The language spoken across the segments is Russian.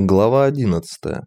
Глава 11.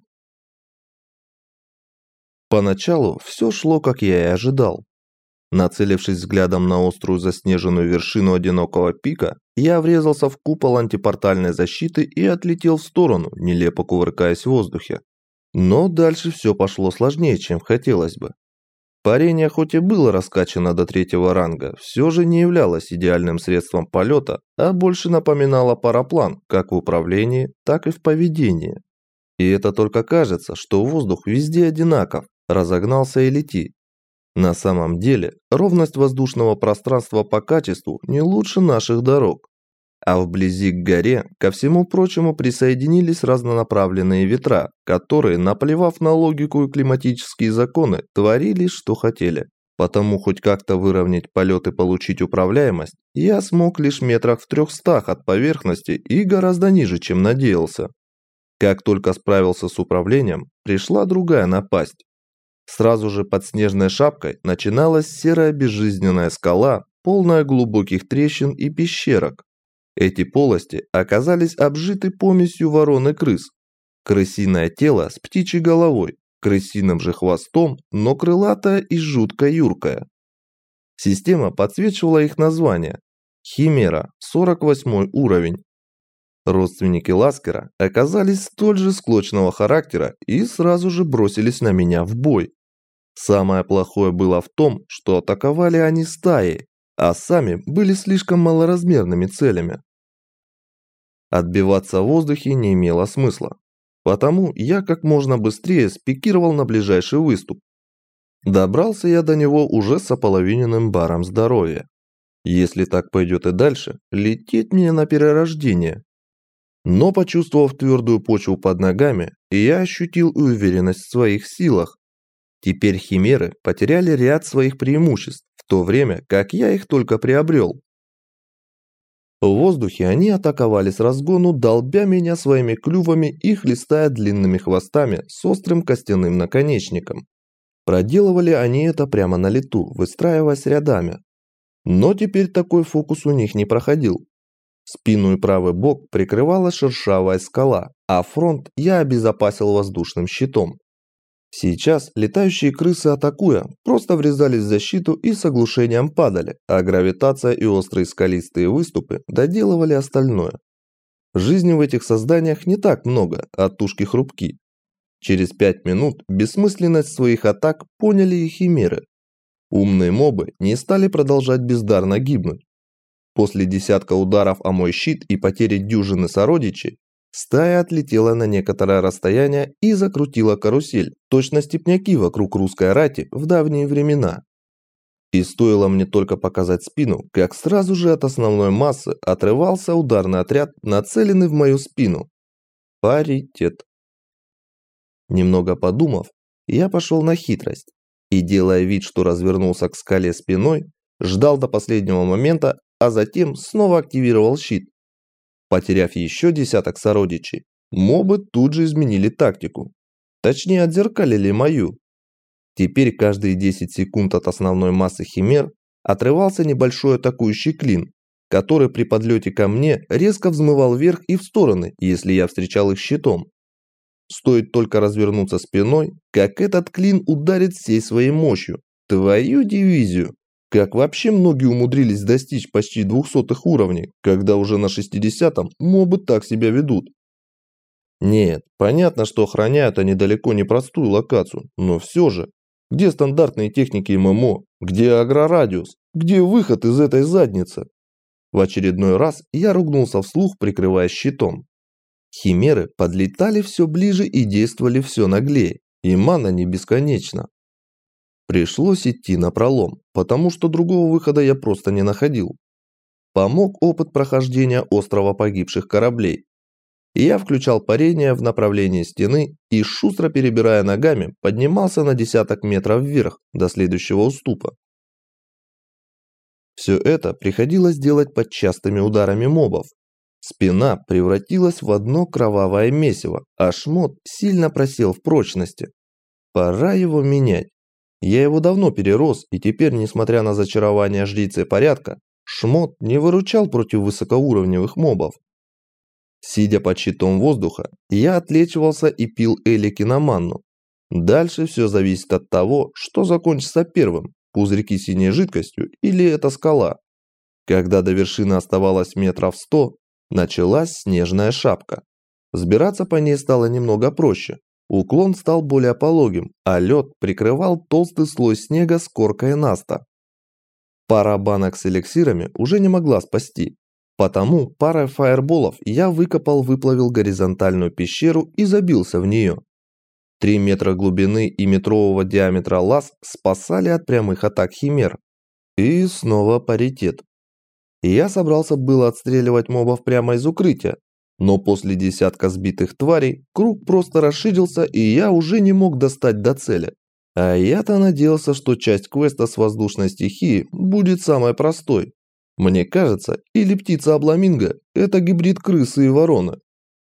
Поначалу все шло, как я и ожидал. Нацелившись взглядом на острую заснеженную вершину одинокого пика, я врезался в купол антипортальной защиты и отлетел в сторону, нелепо кувыркаясь в воздухе. Но дальше все пошло сложнее, чем хотелось бы. Парение хоть и было раскачано до 3-го ранга, все же не являлось идеальным средством полета, а больше напоминало параплан как в управлении, так и в поведении. И это только кажется, что воздух везде одинаков, разогнался и лети. На самом деле, ровность воздушного пространства по качеству не лучше наших дорог. А вблизи к горе, ко всему прочему, присоединились разнонаправленные ветра, которые, наплевав на логику и климатические законы, творили, что хотели. Потому хоть как-то выровнять полет и получить управляемость, я смог лишь метрах в 300 от поверхности и гораздо ниже, чем надеялся. Как только справился с управлением, пришла другая напасть. Сразу же под снежной шапкой начиналась серая безжизненная скала, полная глубоких трещин и пещерок. Эти полости оказались обжиты помесью ворон и крыс. Крысиное тело с птичьей головой, крысиным же хвостом, но крылатое и жутко юркое. Система подсвечивала их название. Химера, 48 уровень. Родственники Ласкера оказались столь же склочного характера и сразу же бросились на меня в бой. Самое плохое было в том, что атаковали они стаей, а сами были слишком малоразмерными целями. Отбиваться в воздухе не имело смысла, потому я как можно быстрее спикировал на ближайший выступ. Добрался я до него уже с ополовиненным баром здоровья. Если так пойдет и дальше, лететь мне на перерождение. Но почувствовав твердую почву под ногами, я ощутил уверенность в своих силах. Теперь химеры потеряли ряд своих преимуществ, в то время как я их только приобрел. В воздухе они атаковали с разгону, долбя меня своими клювами и хлестая длинными хвостами с острым костяным наконечником. Проделывали они это прямо на лету, выстраиваясь рядами. Но теперь такой фокус у них не проходил. Спину и правый бок прикрывала шершавая скала, а фронт я обезопасил воздушным щитом. Сейчас летающие крысы, атакуя, просто врезались в защиту и с оглушением падали, а гравитация и острые скалистые выступы доделывали остальное. Жизни в этих созданиях не так много, а тушки хрупки. Через 5 минут бессмысленность своих атак поняли и химеры. Умные мобы не стали продолжать бездарно гибнуть. После десятка ударов о мой щит и потери дюжины сородичей, стая отлетела на некоторое расстояние и закрутила карусель, точно степняки вокруг русской рати в давние времена. И стоило мне только показать спину, как сразу же от основной массы отрывался ударный отряд, нацеленный в мою спину. Паритет. Немного подумав, я пошел на хитрость и, делая вид, что развернулся к скале спиной, ждал до последнего момента, а затем снова активировал щит. Потеряв еще десяток сородичей, мобы тут же изменили тактику. Точнее, отзеркалили мою. Теперь каждые 10 секунд от основной массы химер отрывался небольшой атакующий клин, который при подлете ко мне резко взмывал вверх и в стороны, если я встречал их щитом. Стоит только развернуться спиной, как этот клин ударит всей своей мощью. Твою дивизию! Как вообще многие умудрились достичь почти 200-х уровней, когда уже на 60-м мобы так себя ведут? Нет, понятно, что охраняют они далеко не простую локацию, но все же, где стандартные техники ММО, где агрорадиус, где выход из этой задницы? В очередной раз я ругнулся вслух, прикрываясь щитом. Химеры подлетали все ближе и действовали все наглее, и мана не бесконечна. Пришлось идти напролом, потому что другого выхода я просто не находил. Помог опыт прохождения острова погибших кораблей. Я включал парение в направлении стены и, шустро перебирая ногами, поднимался на десяток метров вверх до следующего уступа. Все это приходилось делать под частыми ударами мобов. Спина превратилась в одно кровавое месиво, а шмот сильно просел в прочности. Пора его менять. Я его давно перерос, и теперь, несмотря на зачарование жрицы порядка, шмот не выручал против высокоуровневых мобов. Сидя под щитом воздуха, я отлечивался и пил эликиноманну. Дальше все зависит от того, что закончится первым – пузырьки синей жидкостью или эта скала. Когда до вершины оставалось метров 100, началась снежная шапка. Взбираться по ней стало немного проще. Уклон стал более пологим, а лед прикрывал толстый слой снега с коркой наста. Пара банок с эликсирами уже не могла спасти. Потому парой фаерболов я выплавил горизонтальную пещеру и забился в нее. 3 метра глубины и метрового диаметра лаз спасали от прямых атак химер. И снова паритет. Я собрался было отстреливать мобов прямо из укрытия, но после десятка сбитых тварей круг просто расширился, и я уже не мог достать до цели. А я-то надеялся, что часть квеста с воздушной стихией будет самой простой. Мне кажется, или птица-обламинго – это гибрид крысы и вороны.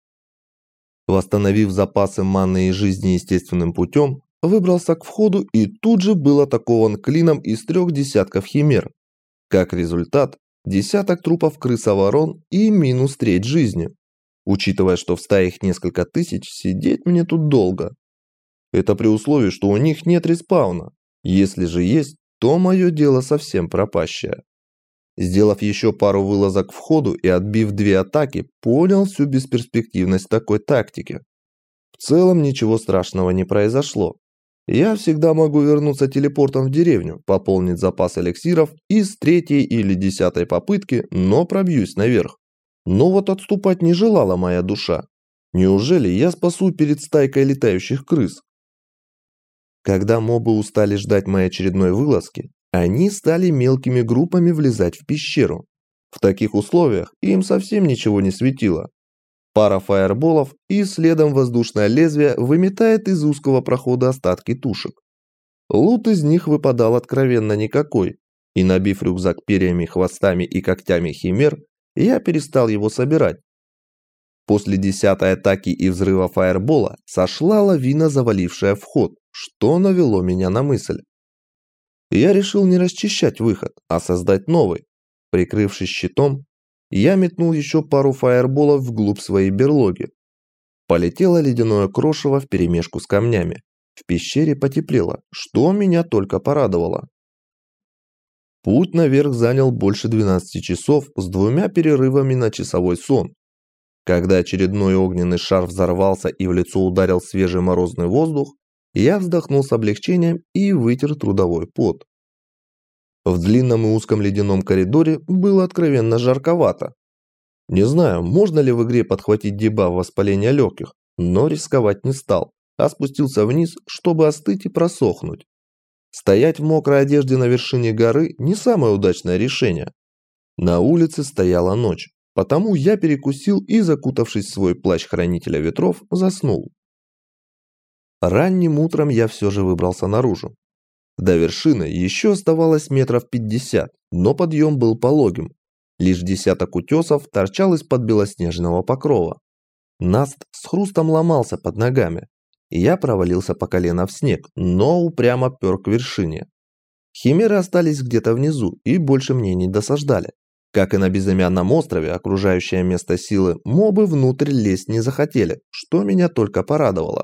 Восстановив запасы маны и жизни естественным путем, выбрался к входу и тут же был атакован клином из 3 десятков химер. Как результат, десяток трупов крыса-ворон и минус треть жизни. Учитывая, что в стае их несколько тысяч, сидеть мне тут долго. Это при условии, что у них нет респауна. Если же есть, то мое дело совсем пропащее. Сделав еще пару вылазок к входу и отбив 2 атаки, понял всю бесперспективность такой тактики. В целом ничего страшного не произошло. Я всегда могу вернуться телепортом в деревню, пополнить запас эликсиров и с 3-й или 10-й попытки, но пробьюсь наверх. Но вот отступать не желала моя душа. Неужели я спасу перед стайкой летающих крыс? Когда мобы устали ждать моей очередной вылазки, они стали мелкими группами влезать в пещеру. В таких условиях им совсем ничего не светило. Пара фаерболов и следом воздушное лезвие выметает из узкого прохода остатки тушек. Лут из них выпадал откровенно никакой, и набив рюкзак перьями, хвостами и когтями химер, я перестал его собирать. После 10-й атаки и взрыва фаербола сошла лавина, завалившая вход, что навело меня на мысль. Я решил не расчищать выход, а создать новый. Прикрывшись щитом, я метнул еще пару фаерболов вглубь своей берлоги. Полетело ледяное крошево вперемешку с камнями. В пещере потеплело, что меня только порадовало. Путь наверх занял больше 12 часов с 2 перерывами на часовой сон. Когда очередной огненный шар взорвался и в лицо ударил свежий морозный воздух, я вздохнул с облегчением и вытер трудовой пот. В длинном и узком ледяном коридоре было откровенно жарковато. Не знаю, можно ли в игре подхватить дебаф воспаления легких, но рисковать не стал, а спустился вниз, чтобы остыть и просохнуть. Стоять в мокрой одежде на вершине горы не самое удачное решение. На улице стояла ночь, потому я перекусил и, закутавшись в свой плащ хранителя ветров, заснул. Ранним утром я все же выбрался наружу. До вершины еще оставалось метров 50, но подъем был пологим. Лишь десяток утесов торчал из-под белоснежного покрова. Наст с хрустом ломался под ногами. Я провалился по колено в снег, но упрямо пер к вершине. Химеры остались где-то внизу и больше мне не досаждали. Как и на безымянном острове, окружающее место силы, мобы внутрь лезть не захотели, что меня только порадовало.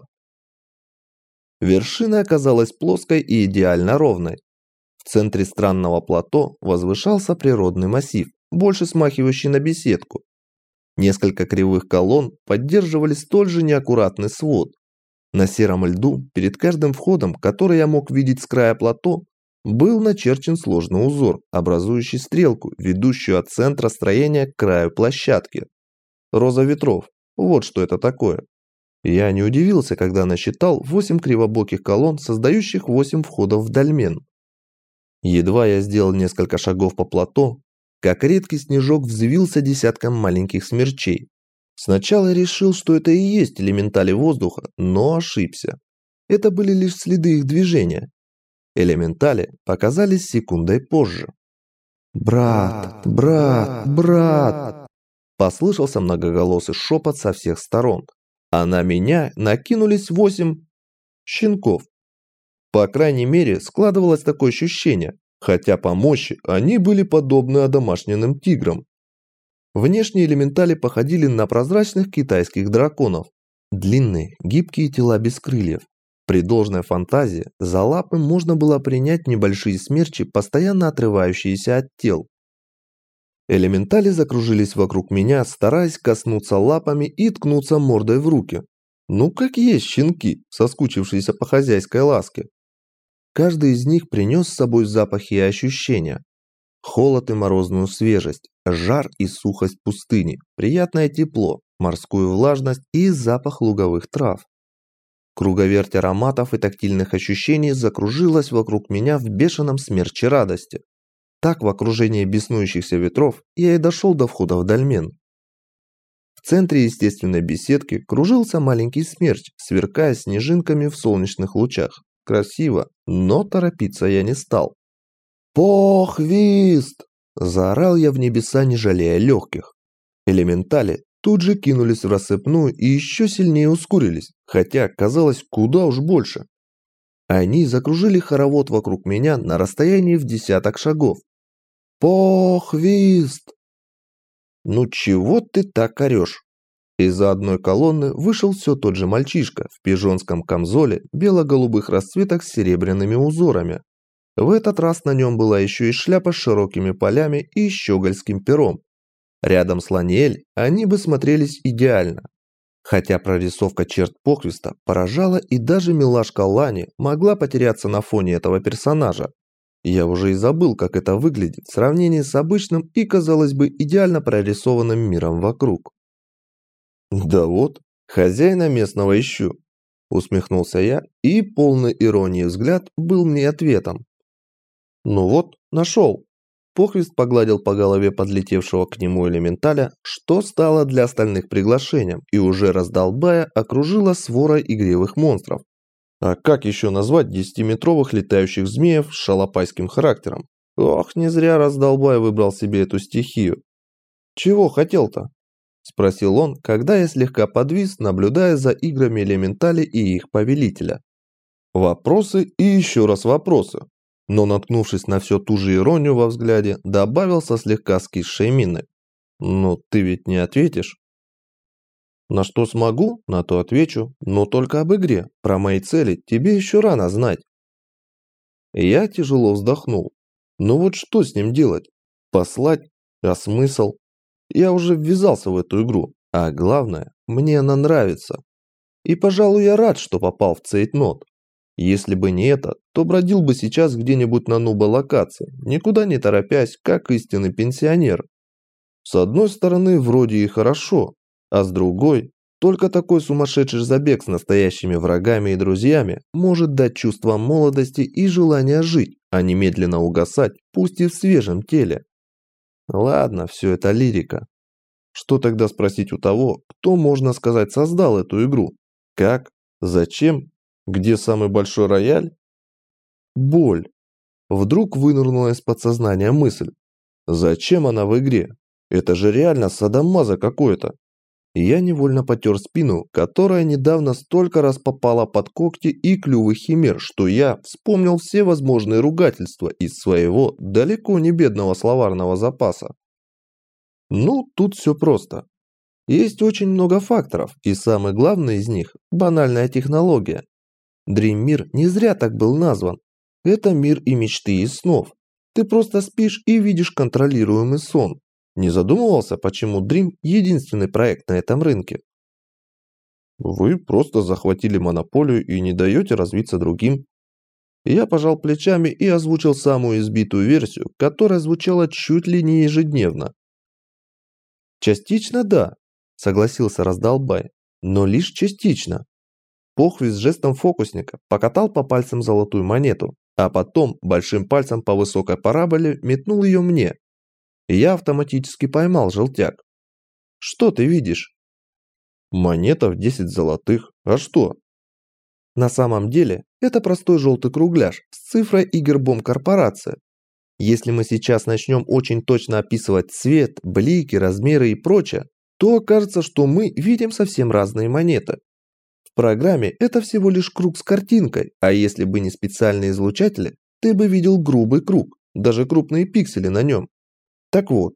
Вершина оказалась плоской и идеально ровной. В центре странного плато возвышался природный массив, больше смахивающий на беседку. Несколько кривых колонн поддерживали столь же неаккуратный свод. На сером льду, перед каждым входом, который я мог видеть с края плато, был начерчен сложный узор, образующий стрелку, ведущую от центра строения к краю площадки. Роза ветров. Вот что это такое. Я не удивился, когда насчитал 8 кривобоких колонн, создающих 8 входов в дольмен. Едва я сделал несколько шагов по плато, как редкий снежок взвился десятком маленьких смерчей. Сначала я решил, что это и есть элементали воздуха, но ошибся. Это были лишь следы их движения. Элементали показались секундой позже. «Брат, брат, брат!» Послышался многоголосый шепот со всех сторон. А на меня накинулись 8 щенков. По крайней мере, складывалось такое ощущение, хотя по мощи они были подобны одомашненным тиграм. Внешние элементали походили на прозрачных китайских драконов. Длинные, гибкие тела без крыльев. При должной фантазии за лапы можно было принять небольшие смерчи, постоянно отрывающиеся от тел. Элементали закружились вокруг меня, стараясь коснуться лапами и ткнуться мордой в руки. Ну как есть щенки, соскучившиеся по хозяйской ласке. Каждый из них принес с собой запахи и ощущения. Холод и морозную свежесть, жар и сухость пустыни, приятное тепло, морскую влажность и запах луговых трав. Круговерть ароматов и тактильных ощущений закружилась вокруг меня в бешеном смерче радости. Так в окружении беснующихся ветров я и дошел до входа в дольмен. В центре естественной беседки кружился маленький смерч, сверкая снежинками в солнечных лучах. Красиво, но торопиться я не стал. «Похвист!» – заорал я в небеса, не жалея легких. Элементали тут же кинулись в рассыпную и еще сильнее ускорились, хотя казалось куда уж больше. Они закружили хоровод вокруг меня на расстоянии в 10 шагов. «Похвист!» «Ну чего ты так орешь?» Из-за одной колонны вышел все тот же мальчишка в пижонском камзоле бело-голубых расцветок с серебряными узорами. В этот раз на нем была еще и шляпа с широкими полями и щегольским пером. Рядом с Ланиэль они бы смотрелись идеально. Хотя прорисовка черт Похвиста поражала, и даже милашка Лани могла потеряться на фоне этого персонажа. Я уже и забыл, как это выглядит в сравнении с обычным и, казалось бы, идеально прорисованным миром вокруг. «Да вот, хозяина местного ищу», – усмехнулся я, и полный иронии взгляд был мне ответом. «Ну вот, нашел». Похвист погладил по голове подлетевшего к нему элементаля, что стало для остальных приглашением, и уже раздолбая окружила свора игривых монстров. А как еще назвать 10-метровых летающих змеев с шалопайским характером? Ох, не зря раздолбай выбрал себе эту стихию. «Чего хотел-то?» – спросил он, когда я слегка подвис, наблюдая за играми элементали и их повелителя. Вопросы и еще раз вопросы. Но, наткнувшись на все ту же иронию во взгляде, добавил со слегка скисшей миной. «Ну, ты ведь не ответишь?» «На что смогу, на то отвечу, но только об игре. Про мои цели тебе еще рано знать». Я тяжело вздохнул. Ну вот что с ним делать? Послать? А смысл? Я уже ввязался в эту игру, а главное, мне она нравится. И, пожалуй, я рад, что попал в цейтнот. Если бы не это, то бродил бы сейчас где-нибудь на нуба-локации, никуда не торопясь, как истинный пенсионер. С одной стороны, вроде и хорошо, а с другой, только такой сумасшедший забег с настоящими врагами и друзьями может дать чувство молодости и желания жить, а не медленно угасать, пусть и в свежем теле. Ладно, все это лирика. Что тогда спросить у того, кто, можно сказать, создал эту игру? Как? Зачем? Где самый большой рояль? Боль. Вдруг вынырнула из подсознания мысль. Зачем она в игре? Это же реально садомазо какое-то. Я невольно потер спину, которая недавно столько раз попала под когти и клювы химер, что я вспомнил все возможные ругательства из своего далеко не бедного словарного запаса. Ну, тут все просто. Есть очень много факторов, и самый главный из них – банальная технология. Дрим-мир не зря так был назван. Это мир и мечты, и снов. Ты просто спишь и видишь контролируемый сон. Не задумывался, почему Dream – единственный проект на этом рынке? Вы просто захватили монополию и не даете развиться другим. Я пожал плечами и озвучил самую избитую версию, которая звучала чуть ли не ежедневно. Частично да, согласился раздолбай, но лишь частично. Похвист жестом фокусника покатал по пальцам золотую монету, а потом большим пальцем по высокой параболе метнул ее мне. Я автоматически поймал желтяк. Что ты видишь? Монета в 10 золотых. А что? На самом деле, это простой желтый кругляш с цифрой и гербом корпорации. Если мы сейчас начнем очень точно описывать цвет, блики, размеры и прочее, то окажется, что мы видим совсем разные монеты. В программе это всего лишь круг с картинкой, а если бы не специальные излучатели, ты бы видел грубый круг, даже крупные пиксели на нем. Так вот,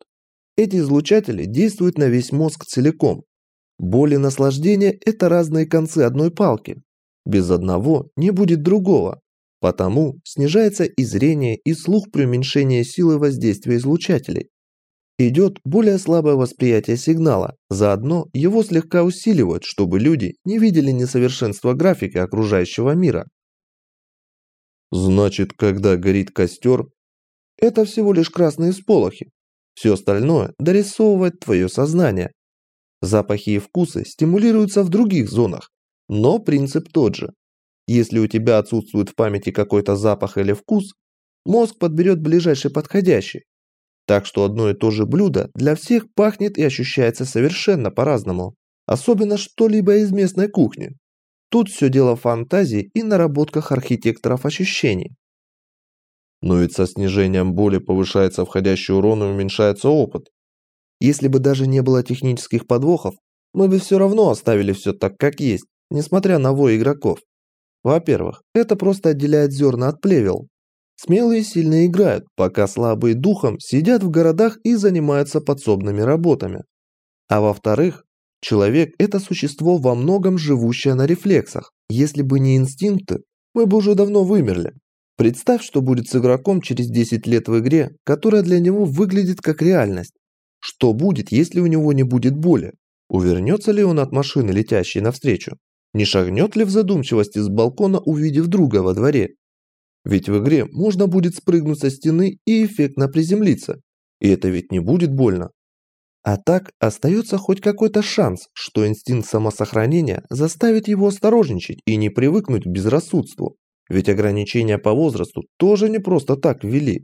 Эти излучатели действуют на весь мозг целиком. Боль и наслаждение – это разные концы одной палки. Без одного не будет другого. Потому снижается и зрение, и слух при уменьшении силы воздействия излучателей. Идет более слабое восприятие сигнала, заодно его слегка усиливают, чтобы люди не видели несовершенства графики окружающего мира. Значит, когда горит костер, это всего лишь красные сполохи. Все остальное дорисовывает твое сознание. Запахи и вкусы стимулируются в других зонах, но принцип тот же. Если у тебя отсутствует в памяти какой-то запах или вкус, мозг подберет ближайший подходящий. Так что одно и то же блюдо для всех пахнет и ощущается совершенно по-разному, особенно что-либо из местной кухни. Тут все дело в фантазии и наработках архитекторов ощущений. Но ведь со снижением боли повышается входящий урон и уменьшается опыт. Если бы даже не было технических подвохов, мы бы все равно оставили все так, как есть, несмотря на вой игроков. Во-первых, это просто отделяет зерна от плевел. Смелые сильно играют, пока слабые духом сидят в городах и занимаются подсобными работами. А во-вторых, человек – это существо во многом живущее на рефлексах. Если бы не инстинкты, мы бы уже давно вымерли. Представь, что будет с игроком через 10 лет в игре, которая для него выглядит как реальность. Что будет, если у него не будет боли? Увернется ли он от машины, летящей навстречу? Не шагнет ли в задумчивости с балкона, увидев друга во дворе? Ведь в игре можно будет спрыгнуть со стены и эффектно приземлиться. И это ведь не будет больно. А так остается хоть какой-то шанс, что инстинкт самосохранения заставит его осторожничать и не привыкнуть к безрассудству. Ведь ограничения по возрасту тоже не просто так ввели.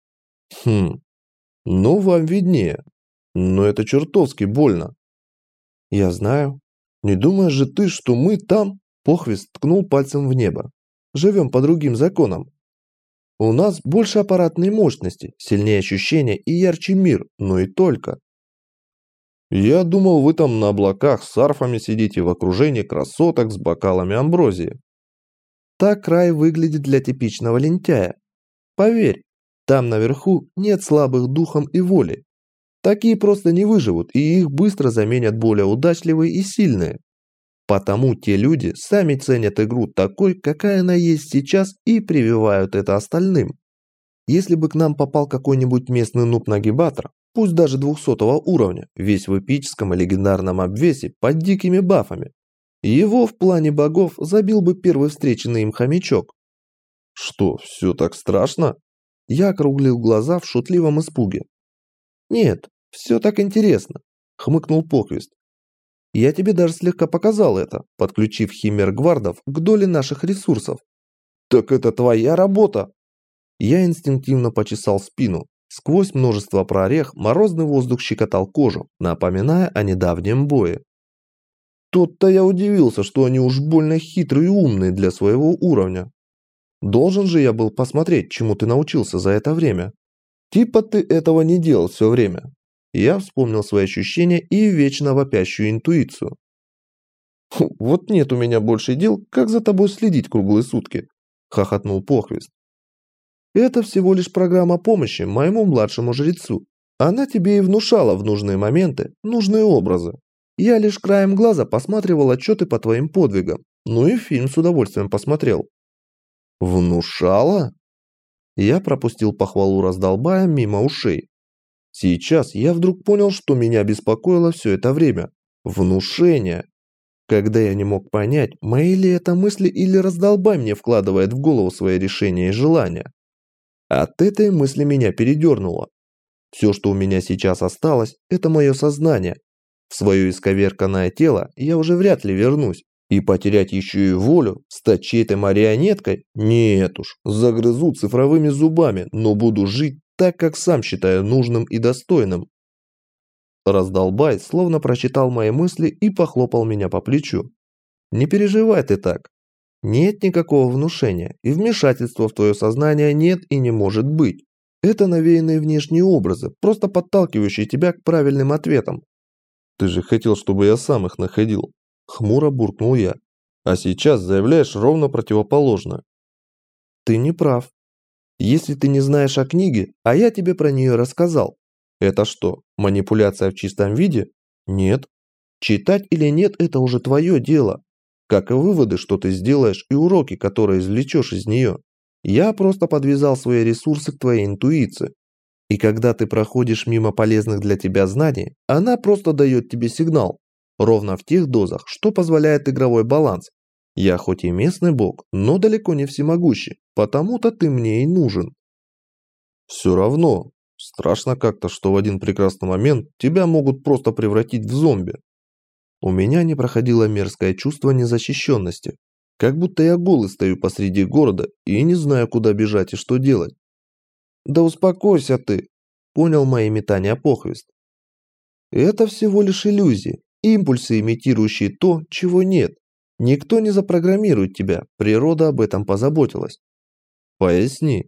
Ну вам виднее. Но это чертовски больно. Я знаю. Не думаешь же ты, что мы там, Похвист ткнул пальцем в небо, живем по другим законам. У нас больше аппаратной мощности, сильнее ощущения и ярче мир, но и только. Я думал, вы там на облаках с арфами сидите в окружении красоток с бокалами амброзии. Так рай выглядит для типичного лентяя. Поверь, там наверху нет слабых духом и воли. Такие просто не выживут, и их быстро заменят более удачливые и сильные. Потому те люди сами ценят игру такой, какая она есть сейчас, и прививают это остальным. Если бы к нам попал какой-нибудь местный нуб-нагибатор, пусть даже 200 уровня, весь в эпическом и легендарном обвесе под дикими бафами, его в плане богов забил бы первый встреченный им хомячок. Что, все так страшно? Я округлил глаза в шутливом испуге. Нет, все так интересно, хмыкнул Похвист. Я тебе даже слегка показал это, подключив химер-гвардов к доле наших ресурсов. Так это твоя работа. Я инстинктивно почесал спину. Сквозь множество прорех морозный воздух щекотал кожу, напоминая о недавнем бое. Тут-то я удивился, что они уж больно хитрые и умные для своего уровня. Должен же я был посмотреть, чему ты научился за это время. Типа ты этого не делал все время. Я вспомнил свои ощущения и вечно вопящую интуицию. «Вот нет у меня больше дел, как за тобой следить круглые сутки», – хохотнул Похвист. «Это всего лишь программа помощи моему младшему жрецу. Она тебе и внушала в нужные моменты нужные образы. Я лишь краем глаза посматривал отчеты по твоим подвигам, ну и фильм с удовольствием посмотрел». «Внушала?» Я пропустил похвалу раздолбая мимо ушей. Сейчас я вдруг понял, что меня беспокоило все это время. Внушение. Когда я не мог понять, мои ли это мысли или раздолбай мне вкладывает в голову свои решения и желания. От этой мысли меня передернуло. Все, что у меня сейчас осталось, это мое сознание. В свое исковерканное тело я уже вряд ли вернусь. И потерять еще и волю, стать чьей-то марионеткой? Нет уж, загрызу цифровыми зубами, но буду жить так, как сам считаю нужным и достойным. Раздолбай словно прочитал мои мысли и похлопал меня по плечу. Не переживай ты так. Нет никакого внушения, и вмешательства в твое сознание нет и не может быть. Это навеянные внешние образы, просто подталкивающие тебя к правильным ответам. Ты же хотел, чтобы я сам их находил. Хмуро буркнул я. А сейчас заявляешь ровно противоположное. Ты не прав. Если ты не знаешь о книге, а я тебе про нее рассказал, Это что, манипуляция в чистом виде? Нет. Читать или нет – это уже твое дело. Как и выводы, что ты сделаешь, и уроки, которые извлечешь из нее. Я просто подвязал свои ресурсы к твоей интуиции. И когда ты проходишь мимо полезных для тебя знаний, она просто дает тебе сигнал. Ровно в тех дозах, что позволяет игровой баланс. Я хоть и местный бог, но далеко не всемогущий, потому-то ты мне и нужен. Все равно, страшно как-то, что в один прекрасный момент тебя могут просто превратить в зомби. У меня не проходило мерзкое чувство незащищенности. Как будто я голый стою посреди города и не знаю, куда бежать и что делать. Да успокойся ты, понял мои метания похвист. Это всего лишь иллюзии, импульсы, имитирующие то, чего нет. Никто не запрограммирует тебя, природа об этом позаботилась. Поясни.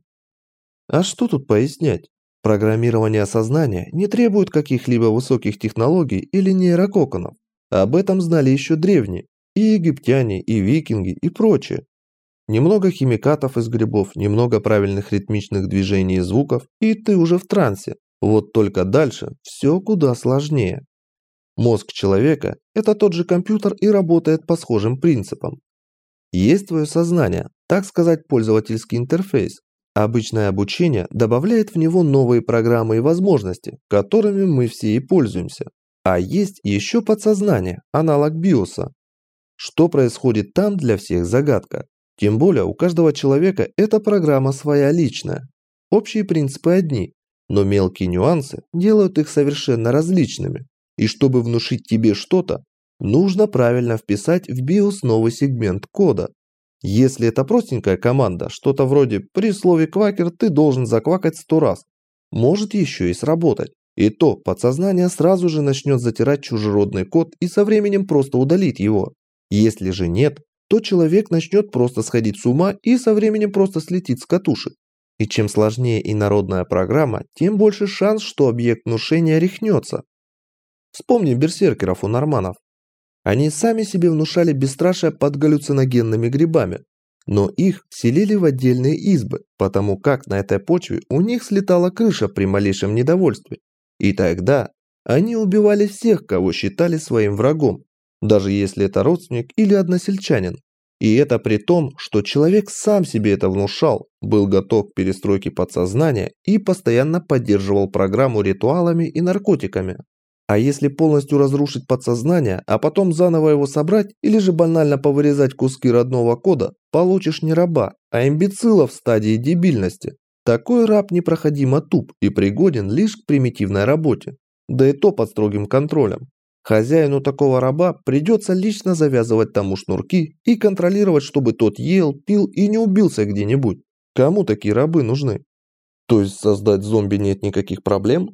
А что тут пояснять? Программирование сознания не требует каких-либо высоких технологий или нейрококонов. Об этом знали еще древние, и египтяне, и викинги, и прочее. Немного химикатов из грибов, немного правильных ритмичных движений и звуков, и ты уже в трансе. Вот только дальше все куда сложнее. Мозг человека – это тот же компьютер и работает по схожим принципам. Есть твое сознание, так сказать, пользовательский интерфейс. Обычное обучение добавляет в него новые программы и возможности, которыми мы все и пользуемся. А есть еще подсознание, аналог биоса. Что происходит там, для всех загадка. Тем более у каждого человека эта программа своя личная. Общие принципы одни, но мелкие нюансы делают их совершенно различными. И чтобы внушить тебе что-то, нужно правильно вписать в BIOS новый сегмент кода. Если это простенькая команда, что-то вроде «при слове квакер ты должен заквакать 100 раз», может еще и сработать. И то подсознание сразу же начнет затирать чужеродный код и со временем просто удалит его. Если же нет, то человек начнет просто сходить с ума и со временем просто слетит с катушек. И чем сложнее инородная программа, тем больше шанс, что объект внушения рехнется. Вспомни берсеркеров у норманов. Они сами себе внушали бесстрашие под галлюциногенными грибами, но их селили в отдельные избы, потому как на этой почве у них слетала крыша при малейшем недовольстве. И тогда они убивали всех, кого считали своим врагом, даже если это родственник или односельчанин. И это при том, что человек сам себе это внушал, был готов к перестройке подсознания и постоянно поддерживал программу ритуалами и наркотиками. А если полностью разрушить подсознание, а потом заново его собрать или же банально повырезать куски родного кода, получишь не раба, а имбецила в стадии дебильности. Такой раб непроходимо туп и пригоден лишь к примитивной работе, да и то под строгим контролем. Хозяину такого раба придется лично завязывать тому шнурки и контролировать, чтобы тот ел, пил и не убился где-нибудь. Кому такие рабы нужны? То есть создать зомби нет никаких проблем?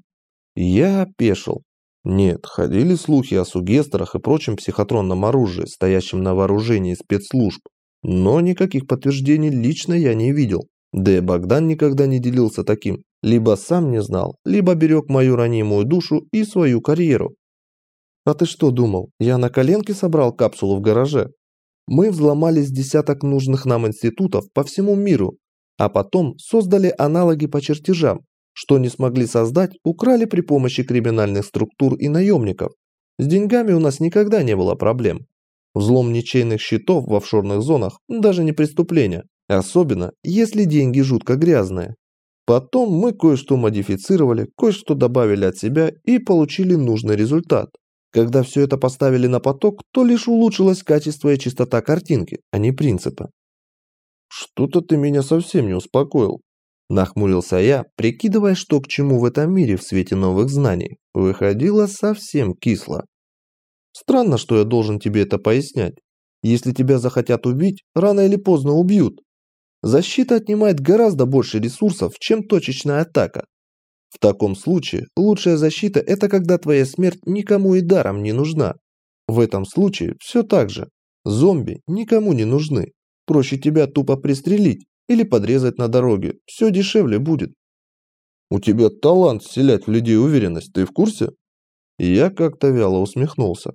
Я опешил. Нет, ходили слухи о сугестерах и прочем психотронном оружии, стоящем на вооружении спецслужб. Но никаких подтверждений лично я не видел. Да и Богдан никогда не делился таким. Либо сам не знал, либо берег мою ранимую душу и свою карьеру. А ты что думал, я на коленке собрал капсулу в гараже? Мы взломали с десяток нужных нам институтов по всему миру, а потом создали аналоги по чертежам. Что не смогли создать, украли при помощи криминальных структур и наемников. С деньгами у нас никогда не было проблем. Взлом ничейных счетов в офшорных зонах даже не преступление, особенно если деньги жутко грязные. Потом мы кое-что модифицировали, кое-что добавили от себя и получили нужный результат. Когда все это поставили на поток, то лишь улучшилось качество и чистота картинки, а не принципа. Что-то ты меня совсем не успокоил. Нахмурился я, прикидывая, что к чему в этом мире в свете новых знаний. Выходило совсем кисло. Странно, что я должен тебе это пояснять. Если тебя захотят убить, рано или поздно убьют. Защита отнимает гораздо больше ресурсов, чем точечная атака. В таком случае, лучшая защита – это когда твоя смерть никому и даром не нужна. В этом случае все так же. Зомби никому не нужны. Проще тебя тупо пристрелить или подрезать на дороге. Все дешевле будет. У тебя талант вселять в людей уверенность, ты в курсе? И я как-то вяло усмехнулся.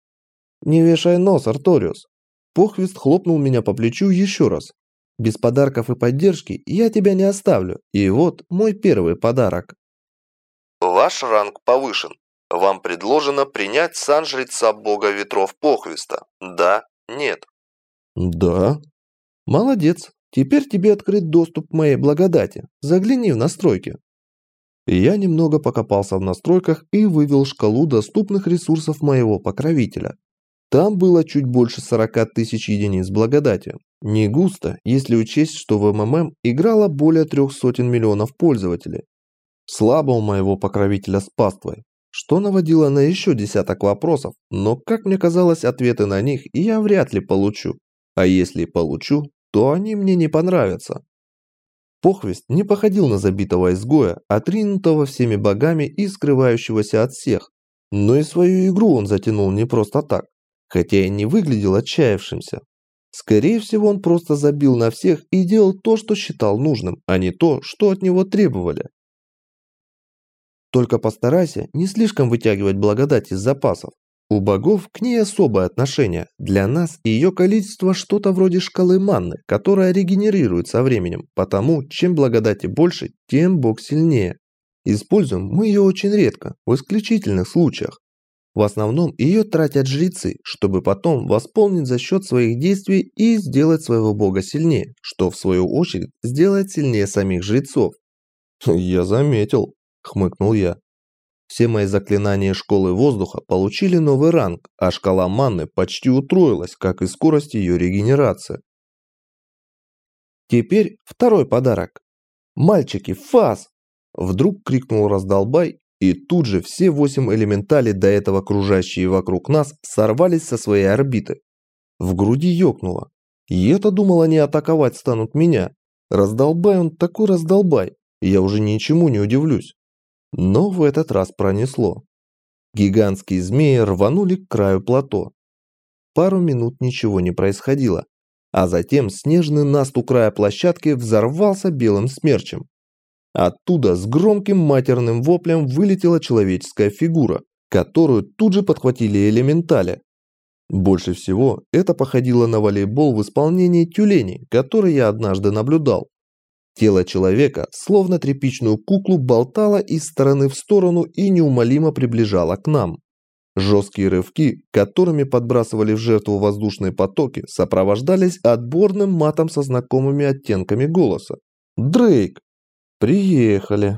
Не вешай нос, Арториус. Похвист хлопнул меня по плечу еще раз. Без подарков и поддержки я тебя не оставлю. И вот мой первый подарок. Ваш ранг повышен. Вам предложено принять сан жреца бога ветров Похвиста. Да, нет. Да. Молодец. Теперь тебе открыт доступ к моей благодати. Загляни в настройки. Я немного покопался в настройках и вывел шкалу доступных ресурсов моего покровителя. Там было чуть больше 40 тысяч единиц благодати. Не густо, если учесть, что в МММ играло более 300 миллионов пользователей. Слабо у моего покровителя с паствой, что наводило на еще десяток вопросов, но, как мне казалось, ответы на них я вряд ли получу. А если и получу, то они мне не понравятся. Похвист не походил на забитого изгоя, отринутого всеми богами и скрывающегося от всех. Но и свою игру он затянул не просто так, хотя и не выглядел отчаявшимся. Скорее всего, он просто забил на всех и делал то, что считал нужным, а не то, что от него требовали. Только постарайся не слишком вытягивать благодать из запасов. У богов к ней особое отношение. Для нас ее количество что-то вроде шкалы манны, которая регенерирует со временем, потому чем благодати больше, тем бог сильнее. Используем мы ее очень редко, в исключительных случаях. В основном ее тратят жрецы, чтобы потом восполнить за счет своих действий и сделать своего бога сильнее, что в свою очередь сделает сильнее самих жрецов. «Я заметил», — хмыкнул я. Все мои заклинания школы воздуха получили новый ранг, а шкала манны почти утроилась, как и скорость ее регенерации. Теперь второй подарок. «Мальчики, фас!» Вдруг крикнул раздолбай, и тут же все 8 элементалей, до этого кружащие вокруг нас, сорвались со своей орбиты. В груди ёкнуло. И это думал, они атаковать станут меня. Раздолбай он такой раздолбай, я уже ничему не удивлюсь. Но в этот раз пронесло. Гигантские змеи рванули к краю плато. Пару минут ничего не происходило, а затем снежный наст у края площадки взорвался белым смерчем. Оттуда с громким матерным воплем вылетела человеческая фигура, которую тут же подхватили элементали. Больше всего это походило на волейбол в исполнении тюленей, который я однажды наблюдал. Тело человека, словно тряпичную куклу, болтало из стороны в сторону и неумолимо приближало к нам. Жесткие рывки, которыми подбрасывали в жертву воздушные потоки, сопровождались отборным матом со знакомыми оттенками голоса. «Дрейк! Приехали!»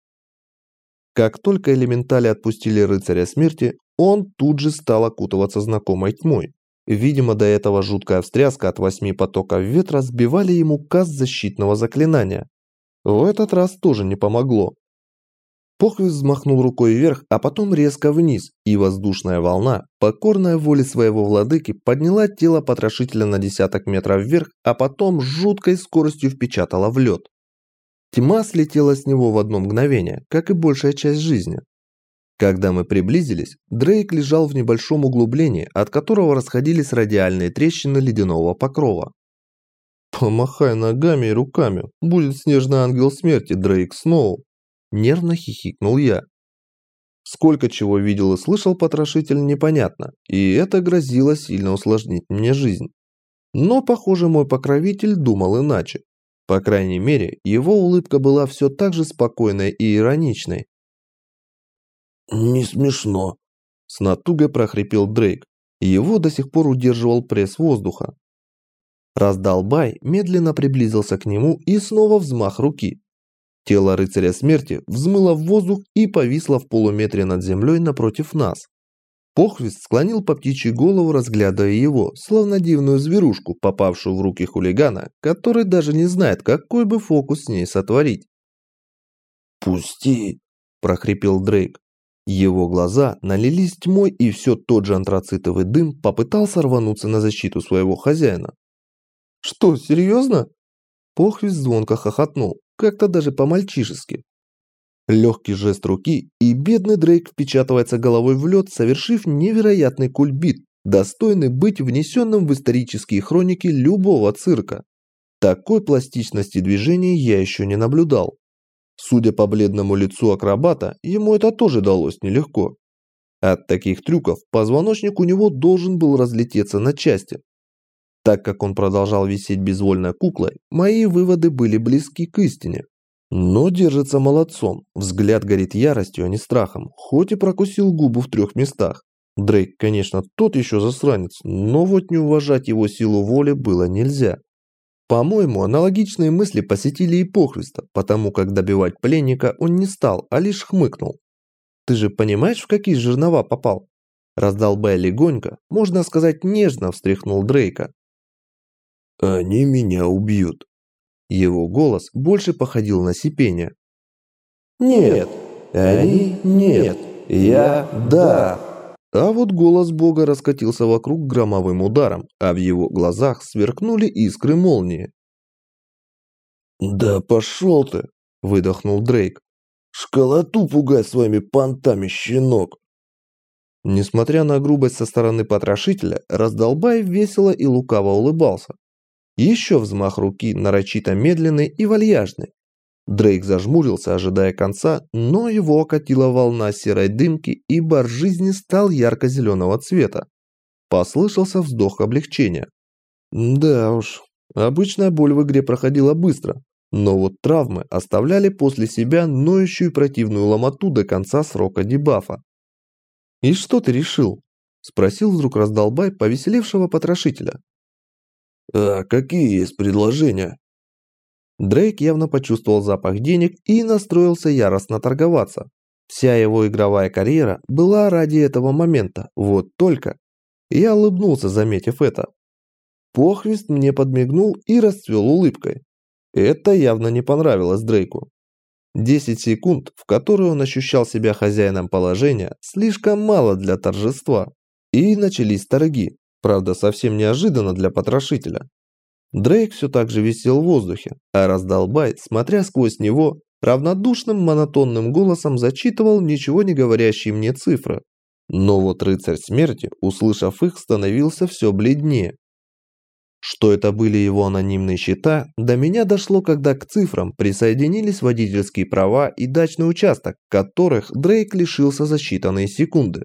Как только элементали отпустили рыцаря смерти, он тут же стал окутываться знакомой тьмой. Видимо, до этого жуткая встряска от 8 потоков ветра сбивали ему каст защитного заклинания. В этот раз тоже не помогло. Похвист взмахнул рукой вверх, а потом резко вниз, и воздушная волна, покорная воле своего владыки, подняла тело потрошителя на десяток метров вверх, а потом с жуткой скоростью впечатала в лед. Тьма слетела с него в одно мгновение, как и большая часть жизни. Когда мы приблизились, Дрейк лежал в небольшом углублении, от которого расходились радиальные трещины ледяного покрова. «Помахай ногами и руками, будет снежный ангел смерти, Дрейк Сноу!» Нервно хихикнул я. Сколько чего видел и слышал потрошитель, непонятно, и это грозило сильно усложнить мне жизнь. Но, похоже, мой покровитель думал иначе. По крайней мере, его улыбка была все так же спокойной и ироничной. «Не смешно», – с натугой прохрипел Дрейк. Его до сих пор удерживал пресс воздуха. Раздолбай медленно приблизился к нему и снова взмах руки. Тело рыцаря смерти взмыло в воздух и повисло в полуметре над землей напротив нас. Похвист склонил по птичьей голову, разглядывая его, словно дивную зверушку, попавшую в руки хулигана, который даже не знает, какой бы фокус с ней сотворить. «Пусти», – прохрипел Дрейк. Его глаза налились тьмой, и все тот же антрацитовый дым попытался рвануться на защиту своего хозяина. «Что, серьезно?» Похвист звонко хохотнул, как-то даже по-мальчишески. Легкий жест руки, и бедный Дрейк впечатывается головой в лед, совершив невероятный кульбит, достойный быть внесенным в исторические хроники любого цирка. Такой пластичности движений я еще не наблюдал. Судя по бледному лицу акробата, ему это тоже далось нелегко. От таких трюков позвоночник у него должен был разлететься на части. Так как он продолжал висеть безвольной куклой, мои выводы были близки к истине. Но держится молодцом, взгляд горит яростью, а не страхом, хоть и прокусил губу в 3 местах. Дрейк, конечно, тот еще засранец, но вот не уважать его силу воли было нельзя. По-моему, аналогичные мысли посетили и Похвиста, потому как добивать пленника он не стал, а лишь хмыкнул. «Ты же понимаешь, в какие жернова попал?» Раздолбай легонько, можно сказать нежно, встряхнул Дрейка. «Они меня убьют». Его голос больше походил на сипение. «Нет, они нет, я да». А вот голос Бога раскатился вокруг громовым ударом, а в его глазах сверкнули искры молнии. «Да пошел ты!» – выдохнул Дрейк. «Школоту пугай своими понтами, щенок!» Несмотря на грубость со стороны потрошителя, Раздолбай весело и лукаво улыбался. Еще взмах руки, нарочито медленный и вальяжный. Дрейк зажмурился, ожидая конца, но его окатила волна серой дымки, и бар жизни стал ярко-зеленого цвета. Послышался вздох облегчения. Да уж, обычная боль в игре проходила быстро, но вот травмы оставляли после себя ноющую и противную ломоту до конца срока дебафа. «И что ты решил?» – спросил вдруг Раздолбай повеселевшего потрошителя. «А какие есть предложения?» Дрейк явно почувствовал запах денег и настроился яростно торговаться. Вся его игровая карьера была ради этого момента, вот только. Я улыбнулся, заметив это. Похвист мне подмигнул и расцвел улыбкой. Это явно не понравилось Дрейку. 10 секунд, в которые он ощущал себя хозяином положения, слишком мало для торжества. И начались торги, правда совсем неожиданно для потрошителя. Дрейк все так же висел в воздухе, а Раздолбай, смотря сквозь него, равнодушным монотонным голосом зачитывал ничего не говорящие мне цифры. Но вот рыцарь смерти, услышав их, становился все бледнее. Что это были его анонимные счета, до меня дошло, когда к цифрам присоединились водительские права и дачный участок, которых Дрейк лишился за считанные секунды.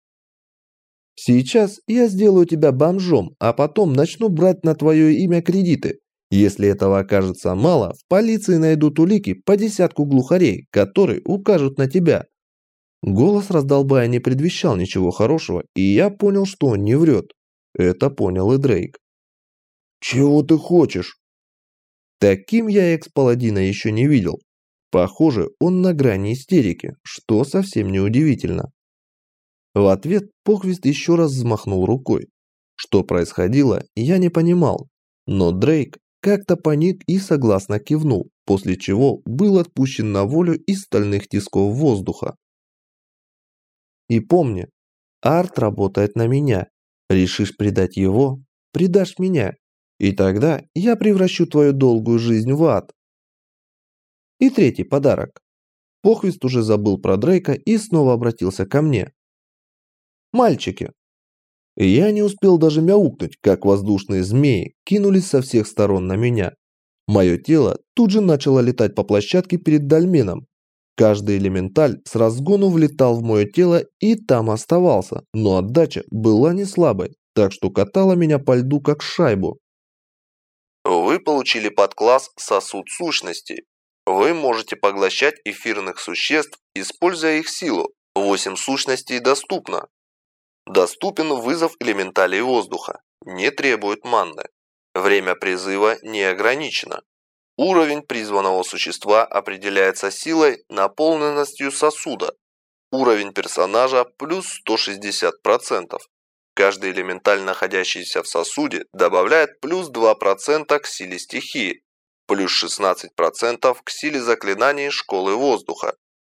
«Сейчас я сделаю тебя бомжом, а потом начну брать на твое имя кредиты. Если этого окажется мало, в полиции найдут улики по 10 глухарей, которые укажут на тебя». Голос Раздолбая не предвещал ничего хорошего, и я понял, что он не врет. Это понял и Дрейк. «Чего ты хочешь?» Таким я экс-паладина еще не видел. Похоже, он на грани истерики, что совсем не удивительно. В ответ Похвист еще раз взмахнул рукой. Что происходило, я не понимал, но Дрейк как-то паник и согласно кивнул, после чего был отпущен на волю из стальных тисков воздуха. И помни, Арт работает на меня. Решишь предать его, предашь меня. И тогда я превращу твою долгую жизнь в ад. И третий подарок. Похвист уже забыл про Дрейка и снова обратился ко мне. Мальчики. Я не успел даже мяукнуть, как воздушные змеи кинулись со всех сторон на меня. Мое тело тут же начало летать по площадке перед дольменом. Каждый элементаль с разгону влетал в мое тело и там оставался, но отдача была не слабой, так что катала меня по льду как шайбу. Вы получили подкласс «Сосуд сущностей». Вы можете поглощать эфирных существ, используя их силу. 8 сущностей доступно. Доступен вызов элементалей воздуха. Не требует манны. Время призыва не ограничено. Уровень призванного существа определяется силой, наполненностью сосуда. Уровень персонажа плюс 160%. Каждый элементаль, находящийся в сосуде, добавляет плюс 2% к силе стихии, плюс 16% к силе заклинаний школы воздуха.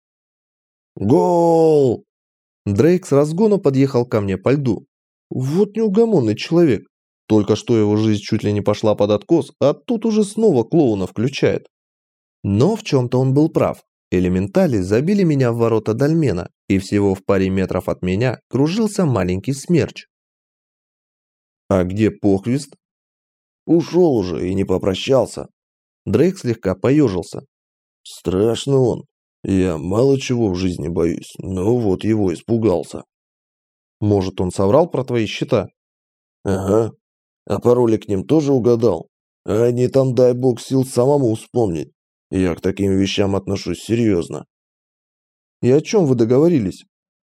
«Гол!» Дрейк с разгона подъехал ко мне по льду. Вот неугомонный человек. Только что его жизнь чуть ли не пошла под откос, а тут уже снова клоуна включает. Но в чем-то он был прав. Элементали забили меня в ворота дольмена, и всего в паре метров от меня кружился маленький смерч. «А где Похвист?» «Ушел уже и не попрощался». Дрейк слегка поежился. «Страшно он. Я мало чего в жизни боюсь, но вот его испугался». «Может, он соврал про твои счета?» «Ага. А пароли к ним тоже угадал? А они там, дай бог, сил самому вспомнить. Я к таким вещам отношусь серьезно. И о чем вы договорились?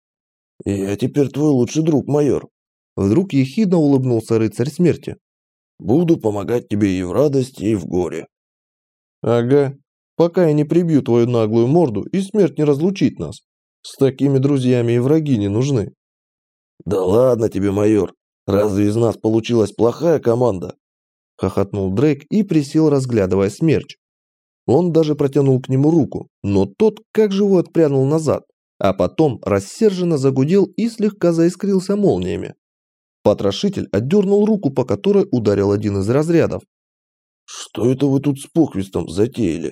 Я теперь твой лучший друг, майор. Вдруг ехидно улыбнулся рыцарь смерти. Буду помогать тебе и в радости, и в горе. Ага, пока я не прибью твою наглую морду, и смерть не разлучит нас. С такими друзьями и враги не нужны. Да ладно тебе, майор. Разве из нас получилась плохая команда? Хохотнул Дрейк и присел, разглядывая смерч. Он даже протянул к нему руку, но тот как живой отпрянул назад, а потом рассерженно загудел и слегка заискрился молниями. Потрошитель отдернул руку, по которой ударил один из разрядов. Что это вы тут с Похвистом затеяли?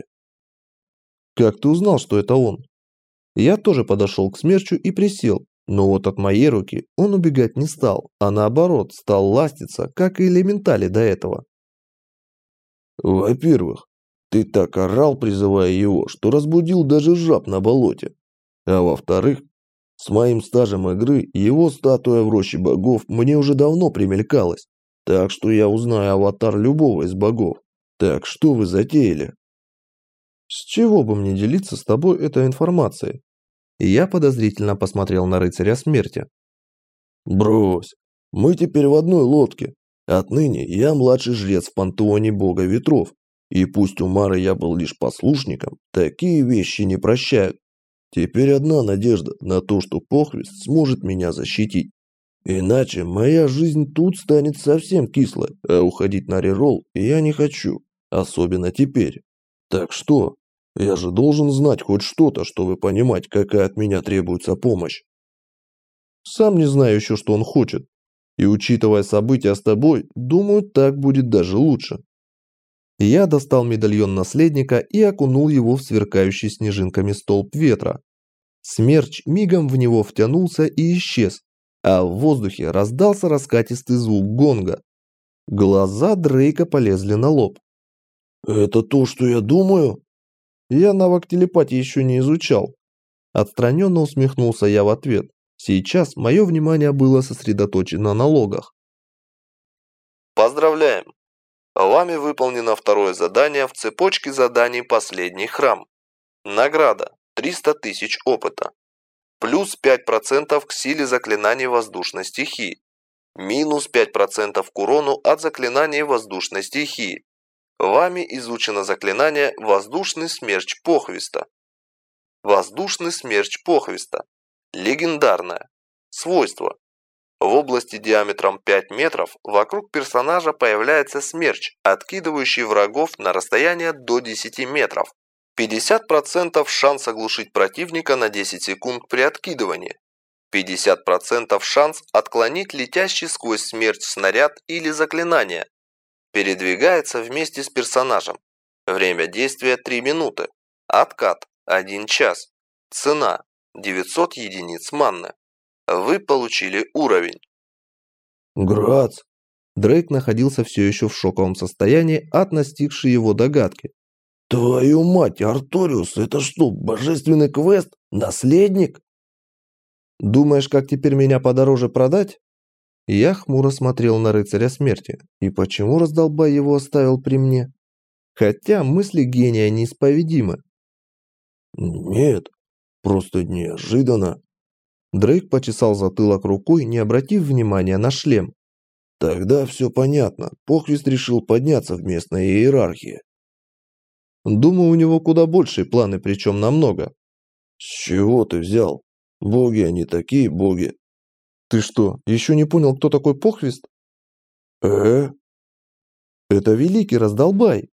Как ты узнал, что это он? Я тоже подошел к смерчу и присел, но вот от моей руки он убегать не стал, а наоборот стал ластиться, как и элементали до этого. Во-первых, ты так орал, призывая его, что разбудил даже жаб на болоте. А во-вторых, с моим стажем игры его статуя в роще богов мне уже давно примелькалась, так что я узнаю аватар любого из богов. Так что вы затеяли? С чего бы мне делиться с тобой этой информацией? И я подозрительно посмотрел на рыцаря смерти. Брось, мы теперь в одной лодке. Отныне я младший жрец в пантеоне бога ветров. И пусть у Мары я был лишь послушником, такие вещи не прощают. Теперь одна надежда на то, что Похвист сможет меня защитить. Иначе моя жизнь тут станет совсем кислой, а уходить на реролл я не хочу, особенно теперь. Так что, я же должен знать хоть что-то, чтобы понимать, какая от меня требуется помощь. Сам не знаю еще, что он хочет. И учитывая события с тобой, думаю, так будет даже лучше. Я достал медальон наследника и окунул его в сверкающий снежинками столб ветра. Смерч мигом в него втянулся и исчез, а в воздухе раздался раскатистый звук гонга. Глаза Дрейка полезли на лоб. «Это то, что я думаю?» Я навык телепатии еще не изучал. Отстраненно усмехнулся я в ответ. Сейчас мое внимание было сосредоточено на логах. Поздравляем! Вами выполнено второе задание в цепочке заданий «Последний храм». Награда – 300 тысяч опыта. Плюс 5% к силе заклинаний воздушной стихии. Минус 5% к урону от заклинаний воздушной стихии. Вами изучено заклинание «Воздушный смерч Похвиста». Воздушный смерч Похвиста. Легендарное. Свойство. В области диаметром 5 метров вокруг персонажа появляется смерч, откидывающий врагов на расстояние до 10 метров. 50% шанс оглушить противника на 10 секунд при откидывании. 50% шанс отклонить летящий сквозь смерч снаряд или заклинание. Передвигается вместе с персонажем. Время действия 3 минуты. Откат 1 час. Цена 900 единиц манны. Вы получили уровень. Грац. Дрейк находился все еще в шоковом состоянии от настигшей его догадки. Твою мать, Арториус, это что, божественный квест? Наследник? Думаешь, как теперь меня подороже продать? Я хмуро смотрел на рыцаря смерти. И почему раздолбай его оставил при мне? Хотя мысли гения неисповедимы. Нет, просто неожиданно. Дрейк почесал затылок рукой, не обратив внимания на шлем. Тогда все понятно. Похвист решил подняться в местной иерархии. Думаю, у него куда большие планы, причем намного. С чего ты взял? Боги они такие боги. Ты что, еще не понял, кто такой Похвист? Это великий раздолбай.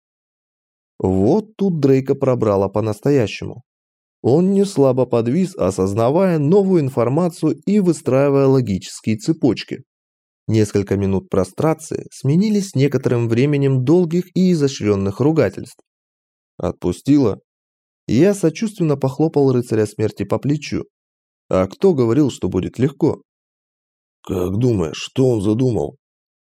Вот тут Дрейка пробрало по-настоящему. Он не слабо подвис, осознавая новую информацию и выстраивая логические цепочки. Несколько минут прострации сменились некоторым временем долгих и изощренных ругательств. Отпустила. Я сочувственно похлопал рыцаря смерти по плечу. А кто говорил, что будет легко? Как думаешь, что он задумал?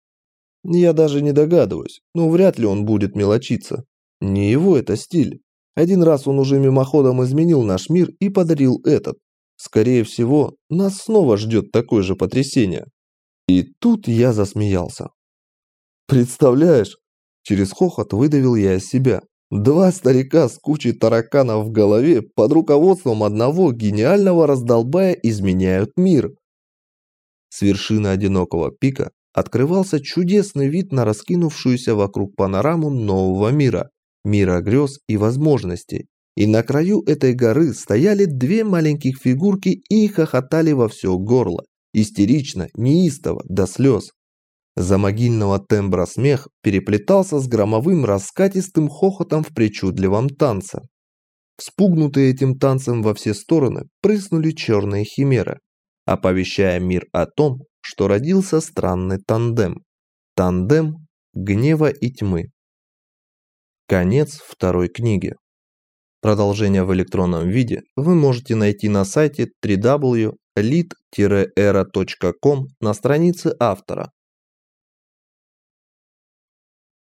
Я даже не догадываюсь, но вряд ли он будет мелочиться. Не его это стиль. Один раз он уже мимоходом изменил наш мир и подарил этот. Скорее всего, нас снова ждет такое же потрясение. И тут я засмеялся. Представляешь? Через хохот выдавил я из себя. Два старика с кучей тараканов в голове под руководством одного гениального раздолбая изменяют мир. С вершины одинокого пика открывался чудесный вид на раскинувшуюся вокруг панораму нового мира, мира грез и возможностей. И на краю этой горы стояли две маленьких фигурки и хохотали во все горло, истерично, неистово, до слез. За могильного тембра смех переплетался с громовым раскатистым хохотом в причудливом танце. Вспугнутые этим танцем во все стороны прыснули черные химеры, оповещая мир о том, что родился странный тандем. Тандем гнева и тьмы. Конец второй книги. Продолжение в электронном виде вы можете найти на сайте www.lit-era.com на странице автора.